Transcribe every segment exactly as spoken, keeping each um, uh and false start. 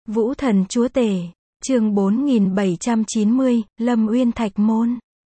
Vũ thần chúa tể, chương bốn nghìn bảy trăm chín mươi, Lâm Uyên Thạch Môn.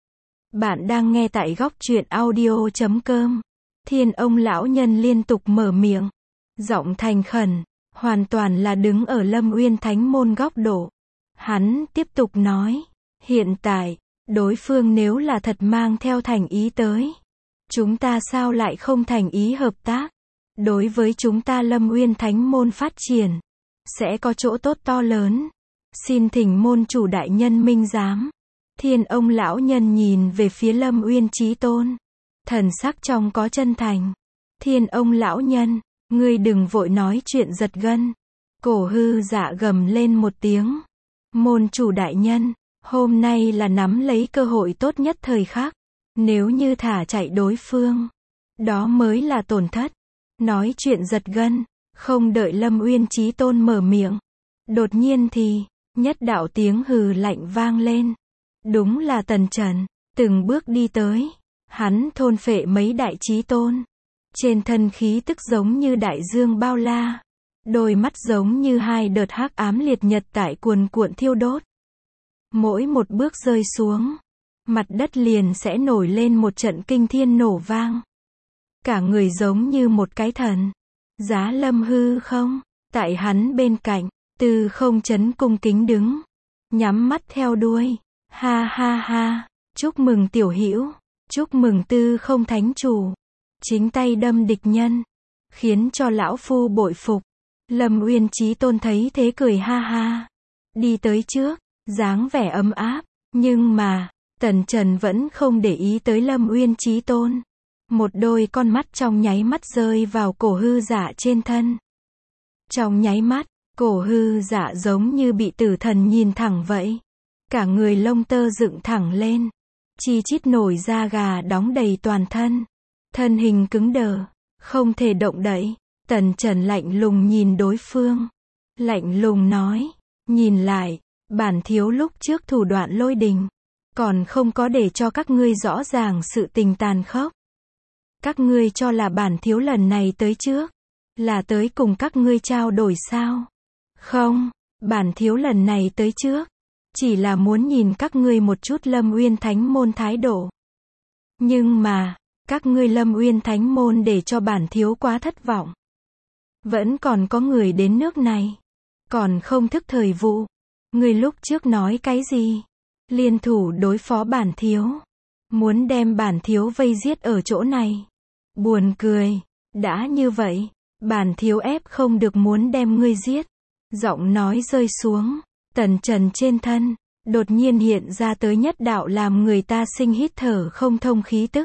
Bạn đang nghe tại góc truyện audio chấm com. Thiên ông lão nhân liên tục mở miệng, giọng thành khẩn, hoàn toàn là đứng ở Lâm Uyên Thánh Môn góc độ. Hắn tiếp tục nói, hiện tại, đối phương nếu là thật mang theo thành ý tới, chúng ta sao lại không thành ý hợp tác? Đối với chúng ta Lâm Uyên Thánh Môn phát triển, sẽ có chỗ tốt to lớn. Xin thỉnh môn chủ đại nhân minh giám. Thiên ông lão nhân nhìn về phía Lâm Uyên Chí Tôn, thần sắc trong có chân thành. Thiên ông lão nhân, ngươi đừng vội nói chuyện giật gân. Cổ hư dạ gầm lên một tiếng. Môn chủ đại nhân, hôm nay là nắm lấy cơ hội tốt nhất thời khắc. Nếu như thả chạy đối phương, đó mới là tổn thất. Nói chuyện giật gân, không đợi Lâm Uyên Chí Tôn mở miệng. Đột nhiên thì, nhất đạo tiếng hừ lạnh vang lên. Đúng là Tần Trần, từng bước đi tới. Hắn thôn phệ mấy đại chí tôn. Trên thân khí tức giống như đại dương bao la. Đôi mắt giống như hai đợt hắc ám liệt nhật tại cuồn cuộn thiêu đốt. Mỗi một bước rơi xuống, mặt đất liền sẽ nổi lên một trận kinh thiên nổ vang. Cả người giống như một cái thần. Giá Lâm hư không, tại hắn bên cạnh, Tư Không Chấn cung kính đứng, nhắm mắt theo đuôi. Ha ha ha, chúc mừng tiểu hữu, chúc mừng Tư Không Thánh chủ. Chính tay đâm địch nhân, khiến cho lão phu bội phục. Lâm Uyên Chí Tôn thấy thế cười ha ha, đi tới trước, dáng vẻ ấm áp. Nhưng mà, Tần Trần vẫn không để ý tới Lâm Uyên Chí Tôn. Một đôi con mắt trong nháy mắt rơi vào cổ hư dạ trên thân. Trong nháy mắt, cổ hư dạ giống như bị tử thần nhìn thẳng vậy. Cả người lông tơ dựng thẳng lên. Chi chít nổi da gà đóng đầy toàn thân. Thân hình cứng đờ, không thể động đậy. Tần Trần lạnh lùng nhìn đối phương. Lạnh lùng nói, nhìn lại, bản thiếu lúc trước thủ đoạn lôi đình. Còn không có để cho các ngươi rõ ràng sự tình tàn khốc. Các ngươi cho là bản thiếu lần này tới trước, là tới cùng các ngươi trao đổi sao? Không, bản thiếu lần này tới trước, chỉ là muốn nhìn các ngươi một chút Lâm Uyên Thánh Môn thái độ. Nhưng mà, các ngươi Lâm Uyên Thánh Môn để cho bản thiếu quá thất vọng. Vẫn còn có người đến nước này, còn không thức thời vụ. Ngươi lúc trước nói cái gì? Liên thủ đối phó bản thiếu, muốn đem bản thiếu vây giết ở chỗ này. Buồn cười, đã như vậy, bản thiếu ép không được muốn đem ngươi giết. Giọng nói rơi xuống, Tần Trần trên thân, đột nhiên hiện ra tới nhất đạo làm người ta sinh hít thở không thông khí tức.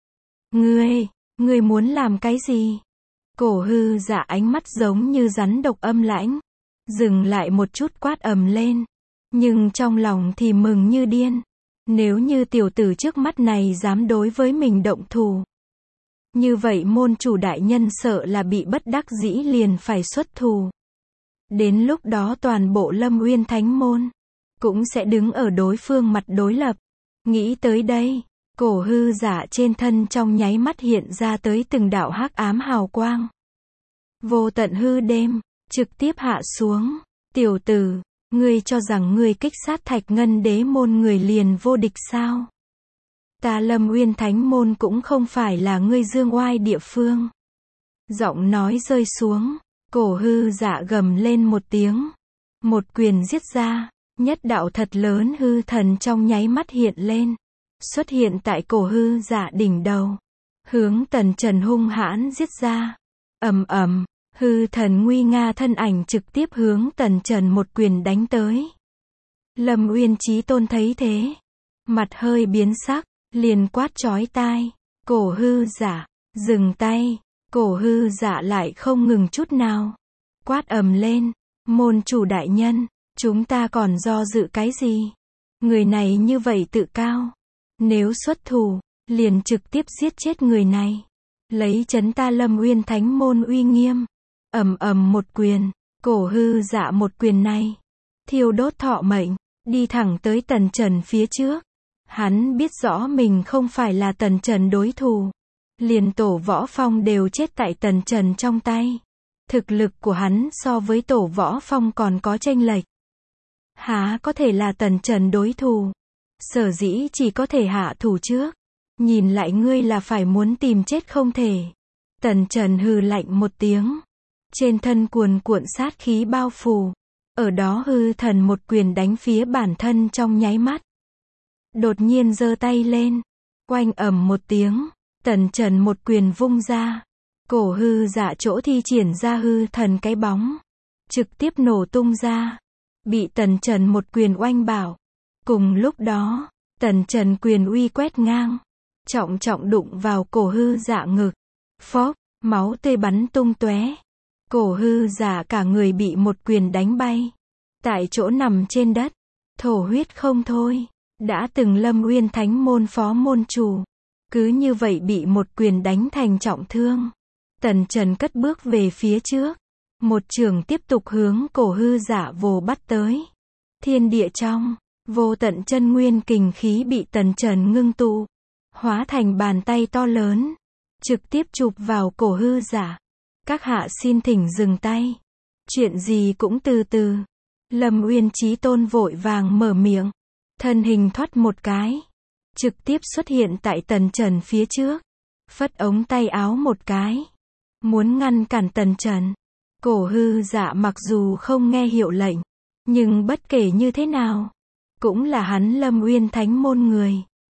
Ngươi, ngươi muốn làm cái gì? Cổ hư dạ ánh mắt giống như rắn độc âm lãnh. Dừng lại một chút quát ầm lên. Nhưng trong lòng thì mừng như điên. Nếu như tiểu tử trước mắt này dám đối với mình động thủ, như vậy môn chủ đại nhân sợ là bị bất đắc dĩ liền phải xuất thủ. Đến lúc đó toàn bộ Lâm Uyên Thánh Môn cũng sẽ đứng ở đối phương mặt đối lập. Nghĩ tới đây, cổ hư dạ trên thân trong nháy mắt hiện ra tới từng đạo hắc ám hào quang. Vô tận hư đêm, trực tiếp hạ xuống. Tiểu tử, ngươi cho rằng ngươi kích sát Thạch Ngân Đế môn người liền vô địch sao? Ta Lâm Uyên Thánh Môn cũng không phải là ngươi dương oai địa phương. Giọng nói rơi xuống, cổ hư dạ gầm lên một tiếng. Một quyền giết ra, nhất đạo thật lớn hư thần trong nháy mắt hiện lên. Xuất hiện tại cổ hư dạ đỉnh đầu. Hướng Tần Trần hung hãn giết ra. Ầm ầm, hư thần nguy nga thân ảnh trực tiếp hướng Tần Trần một quyền đánh tới. Lâm Uyên Chí Tôn thấy thế, mặt hơi biến sắc, liền quát chói tai. Cổ hư dạ, dừng tay. Cổ hư dạ lại không ngừng chút nào. Quát ầm lên, môn chủ đại nhân, chúng ta còn do dự cái gì? Người này như vậy tự cao. Nếu xuất thủ, liền trực tiếp giết chết người này. Lấy trấn ta Lâm Uyên Thánh Môn uy nghiêm. Ầm ầm một quyền, cổ hư dạ một quyền này, thiêu đốt thọ mệnh, đi thẳng tới Tần Trần phía trước. Hắn biết rõ mình không phải là Tần Trần đối thủ. Liền tổ võ phong đều chết tại Tần Trần trong tay. Thực lực của hắn so với Tổ Võ Phong còn có chênh lệch. Há có thể là Tần Trần đối thủ. Sở dĩ chỉ có thể hạ thủ trước. Nhìn lại ngươi là phải muốn tìm chết không thể. Tần Trần hừ lạnh một tiếng. Trên thân cuồn cuộn sát khí bao phủ. Ở đó hư thần một quyền đánh phía bản thân trong nháy mắt. Đột nhiên giơ tay lên. Oanh ầm một tiếng. Tần Trần một quyền vung ra. Cổ hư dạ chỗ thi triển ra hư thần cái bóng. Trực tiếp nổ tung ra. Bị Tần Trần một quyền oanh bảo. Cùng lúc đó, Tần Trần quyền uy quét ngang. Trọng trọng đụng vào cổ hư dạ ngực. Phốc, máu tươi bắn tung tóe. Cổ hư dạ cả người bị một quyền đánh bay. Tại chỗ nằm trên đất. Thổ huyết không thôi. Đã từng Lâm Uyên Thánh môn phó môn chủ. Cứ như vậy bị một quyền đánh thành trọng thương. Tần Trần cất bước về phía trước. Một trường tiếp tục hướng cổ hư dạ vồ bắt tới. Thiên địa trong, vô tận chân nguyên kình khí bị Tần Trần ngưng tụ. Hóa thành bàn tay to lớn. Trực tiếp chụp vào cổ hư dạ. Các hạ xin thỉnh dừng tay. Chuyện gì cũng từ từ. Lâm Uyên Chí Tôn vội vàng mở miệng. Thân hình thoát một cái. Trực tiếp xuất hiện tại Tần Trần phía trước. Phất ống tay áo một cái. Muốn ngăn cản Tần Trần. Cổ hư dạ mặc dù không nghe hiệu lệnh. Nhưng bất kể như thế nào. Cũng là hắn Lâm Uyên Thánh môn người.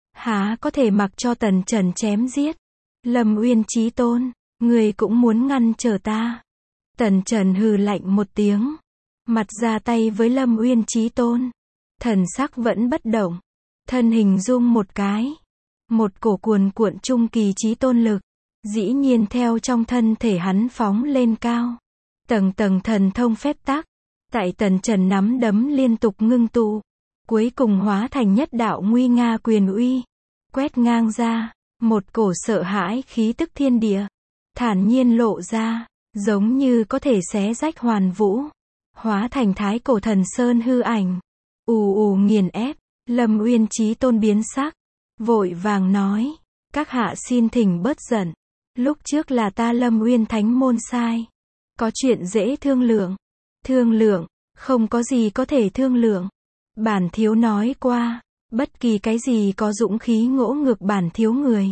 Há có thể mặc cho Tần Trần chém giết. Lâm Uyên Chí Tôn. Người cũng muốn ngăn trở ta. Tần Trần hừ lạnh một tiếng. Mặt ra tay với Lâm Uyên Chí Tôn. Thần sắc vẫn bất động. Thân hình rung một cái. Một cổ cuồn cuộn trung kỳ chí tôn lực. Dĩ nhiên theo trong thân thể hắn phóng lên cao. Tầng tầng thần thông phép tắc. Tại Tần Trần nắm đấm liên tục ngưng tụ. Cuối cùng hóa thành nhất đạo nguy nga quyền uy. Quét ngang ra. Một cổ sợ hãi khí tức thiên địa. Thản nhiên lộ ra. Giống như có thể xé rách hoàn vũ. Hóa thành thái cổ thần sơn hư ảnh. Ù ù nghiền ép. Lâm Uyên Chí Tôn biến sắc. Vội vàng nói. Các hạ xin thỉnh bớt giận. Lúc trước là ta Lâm Uyên Thánh môn sai. Có chuyện dễ thương lượng. Thương lượng. Không có gì có thể thương lượng. Bản thiếu nói qua. Bất kỳ cái gì có dũng khí ngỗ ngược bản thiếu người.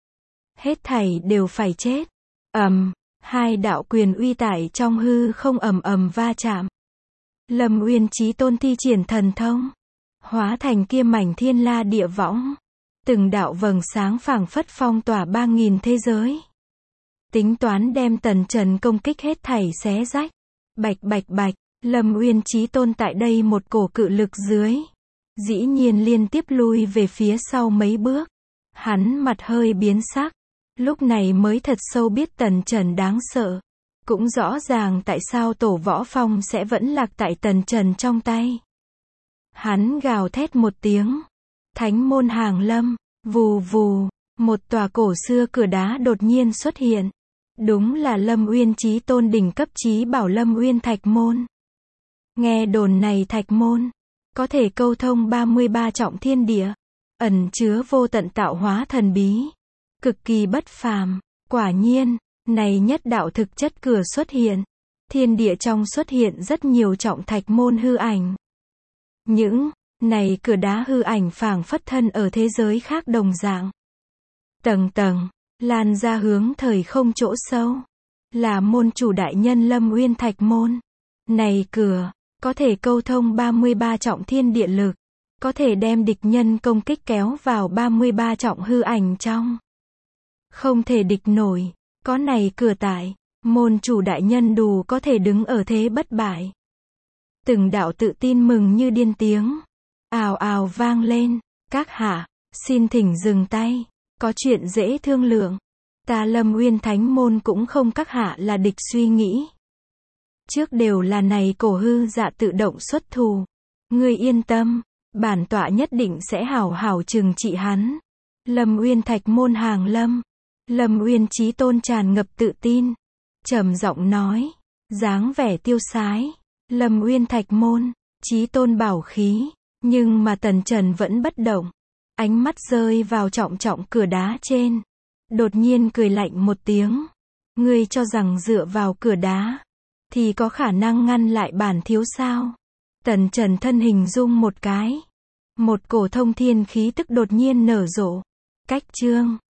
Hết thảy đều phải chết. Ầm. Hai đạo quyền uy tải trong hư không ầm ầm va chạm. Lâm Uyên Chí Tôn thi triển thần thông. Hóa thành kia mảnh thiên la địa võng. Từng đạo vầng sáng phảng phất phong tỏa ba nghìn thế giới. Tính toán đem Tần Trần công kích hết thảy xé rách. Bạch bạch bạch. Lâm Uyên Chí Tôn tại đây một cổ cự lực dưới. Dĩ nhiên liên tiếp lui về phía sau mấy bước. Hắn mặt hơi biến sắc. Lúc này mới thật sâu biết Tần Trần đáng sợ. Cũng rõ ràng tại sao Tổ Võ Phong sẽ vẫn lạc tại Tần Trần trong tay. Hắn gào thét một tiếng. Thánh môn hàng lâm. Vù vù. Một tòa cổ xưa cửa đá đột nhiên xuất hiện. Đúng là Lâm Uyên Chí Tôn đỉnh cấp chí bảo Lâm Uyên Thạch Môn. Nghe đồn này Thạch Môn. Có thể câu thông ba mươi ba trọng thiên địa. Ẩn chứa vô tận tạo hóa thần bí. Cực kỳ bất phàm. Quả nhiên. Này nhất đạo thực chất cửa xuất hiện. Thiên địa trong xuất hiện rất nhiều trọng thạch môn hư ảnh. Những này cửa đá hư ảnh phảng phất thân ở thế giới khác đồng dạng. Tầng tầng, lan ra hướng thời không chỗ sâu. Là môn chủ đại nhân Lâm Uyên Thạch Môn. Này cửa, có thể câu thông ba mươi ba trọng thiên địa lực. Có thể đem địch nhân công kích kéo vào ba mươi ba trọng hư ảnh trong. Không thể địch nổi. Có này cửa tại, môn chủ đại nhân đủ có thể đứng ở thế bất bại. Từng đạo tự tin mừng như điên tiếng. Ào ào vang lên. Các hạ, xin thỉnh dừng tay. Có chuyện dễ thương lượng. Ta Lâm Uyên Thánh môn cũng không các hạ là địch suy nghĩ. Trước đều là này cổ hư dạ tự động xuất thù. Ngươi yên tâm, bản tọa nhất định sẽ hảo hảo trừng trị hắn. Lâm Uyên Thạch môn hàng lâm. Lâm Uyên Chí Tôn tràn ngập tự tin. Trầm giọng nói. Dáng vẻ tiêu sái. Lâm Uyên Thạch Môn. Chí Tôn bảo khí. Nhưng mà Tần Trần vẫn bất động. Ánh mắt rơi vào trọng trọng cửa đá trên. Đột nhiên cười lạnh một tiếng. Ngươi cho rằng dựa vào cửa đá, thì có khả năng ngăn lại bản thiếu sao? Tần Trần thân hình rung một cái. Một cổ thông thiên khí tức đột nhiên nở rộ. Cách chương